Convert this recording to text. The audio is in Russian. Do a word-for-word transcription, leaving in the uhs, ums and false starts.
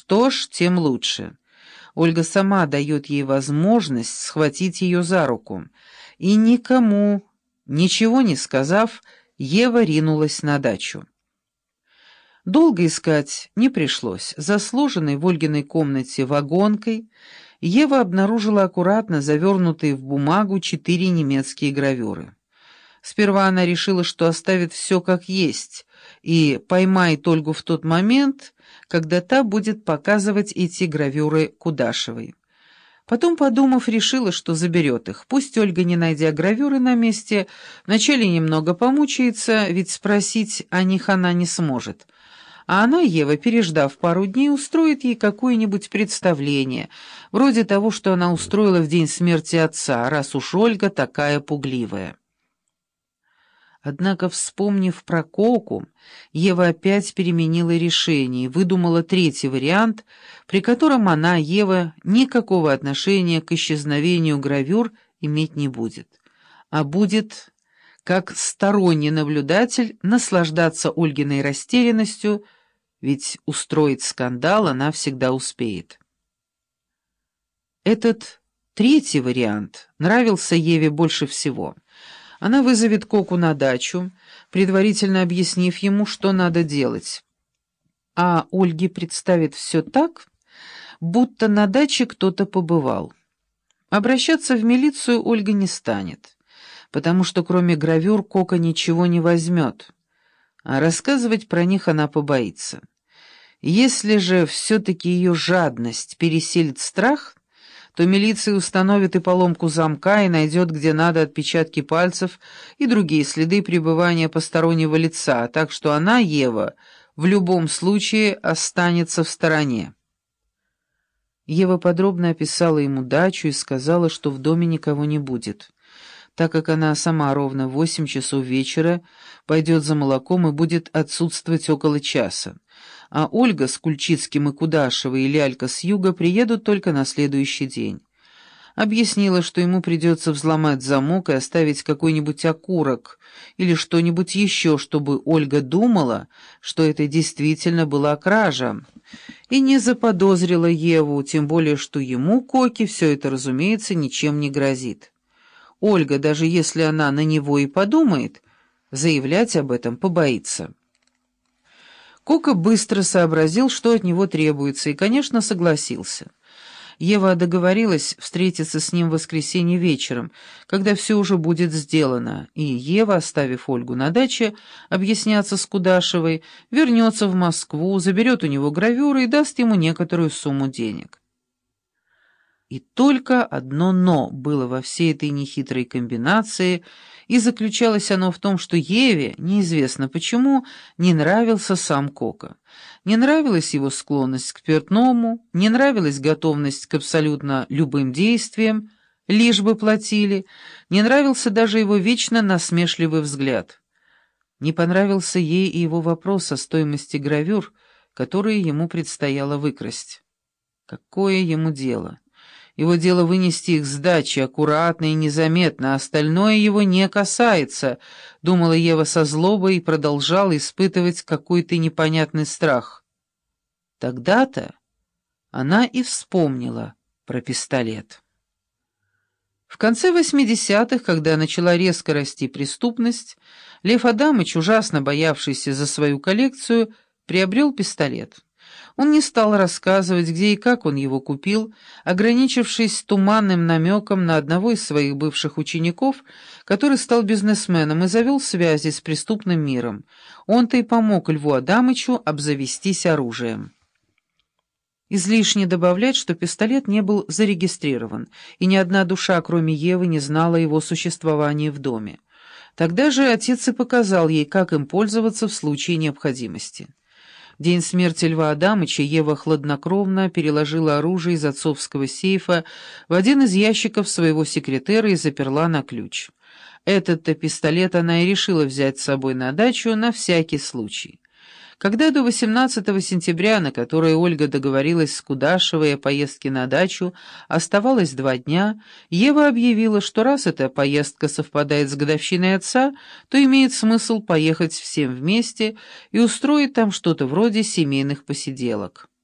Что ж, тем лучше. Ольга сама дает ей возможность схватить ее за руку. И никому, ничего не сказав, Ева ринулась на дачу. Долго искать не пришлось. За сложенной в Ольгиной комнате вагонкой Ева обнаружила аккуратно завернутые в бумагу четыре немецкие гравюры. Сперва она решила, что оставит все как есть, и поймает Ольгу в тот момент, когда та будет показывать эти гравюры Кудашевой. Потом, подумав, решила, что заберет их. Пусть Ольга, не найдя гравюры на месте, вначале немного помучается, ведь спросить о них она не сможет. А она, Ева, переждав пару дней, устроит ей какое-нибудь представление, вроде того, что она устроила в день смерти отца, раз уж Ольга такая пугливая. Однако, вспомнив про Коку, Ева опять переменила решение и выдумала третий вариант, при котором она, Ева, никакого отношения к исчезновению гравюр иметь не будет, а будет, как сторонний наблюдатель, наслаждаться Ольгиной растерянностью, ведь устроить скандал она всегда успеет. Этот третий вариант нравился Еве больше всего. Она вызовет Коку на дачу, предварительно объяснив ему, что надо делать. А Ольге представит все так, будто на даче кто-то побывал. Обращаться в милицию Ольга не станет, потому что кроме гравюр Кока ничего не возьмет, а рассказывать про них она побоится. Если же все-таки ее жадность переселит страх, то милиция установит и поломку замка, и найдет где надо отпечатки пальцев и другие следы пребывания постороннего лица, так что она, Ева, в любом случае останется в стороне. Ева подробно описала ему дачу и сказала, что в доме никого не будет, так как она сама ровно в восемь часов вечера пойдет за молоком и будет отсутствовать около часа, а Ольга с Кульчицким и Кудашевой и Лялька с юга приедут только на следующий день. Объяснила, что ему придется взломать замок и оставить какой-нибудь окурок или что-нибудь еще, чтобы Ольга думала, что это действительно была кража, и не заподозрила Еву, тем более, что ему, Коке, все это, разумеется, ничем не грозит. Ольга, даже если она на него и подумает, заявлять об этом побоится. Кока быстро сообразил, что от него требуется, и, конечно, согласился. Ева договорилась встретиться с ним в воскресенье вечером, когда все уже будет сделано, и Ева, оставив Ольгу на даче объясняться с Кудашевой, вернется в Москву, заберет у него гравюры и даст ему некоторую сумму денег. И только одно «но» было во всей этой нехитрой комбинации, и заключалось оно в том, что Еве, неизвестно почему, не нравился сам Кока. Не нравилась его склонность к спиртному, не нравилась готовность к абсолютно любым действиям, лишь бы платили, не нравился даже его вечно насмешливый взгляд. Не понравился ей и его вопрос о стоимости гравюр, которые ему предстояло выкрасть. Какое ему дело? Его дело вынести их с дачи аккуратно и незаметно, а остальное его не касается, думала Ева со злобой и продолжала испытывать какой-то непонятный страх. Тогда-то она и вспомнила про пистолет. В конце восьмидесятых, когда начала резко расти преступность, Лев Адамыч, ужасно боявшийся за свою коллекцию, приобрел пистолет. Он не стал рассказывать, где и как он его купил, ограничившись туманным намеком на одного из своих бывших учеников, который стал бизнесменом и завел связи с преступным миром. Он-то и помог Льву Адамычу обзавестись оружием. Излишне добавлять, что пистолет не был зарегистрирован, и ни одна душа, кроме Евы, не знала о его существовании в доме. Тогда же отец и показал ей, как им пользоваться в случае необходимости. В день смерти Льва Адамыча Ева хладнокровно переложила оружие из отцовского сейфа в один из ящиков своего секретера и заперла на ключ. Этот-то пистолет она и решила взять с собой на дачу на всякий случай. Когда до восемнадцатого сентября, на которое Ольга договорилась с Кудашевой о поездке на дачу, оставалось два дня, Ева объявила, что раз эта поездка совпадает с годовщиной отца, то имеет смысл поехать всем вместе и устроить там что-то вроде семейных посиделок.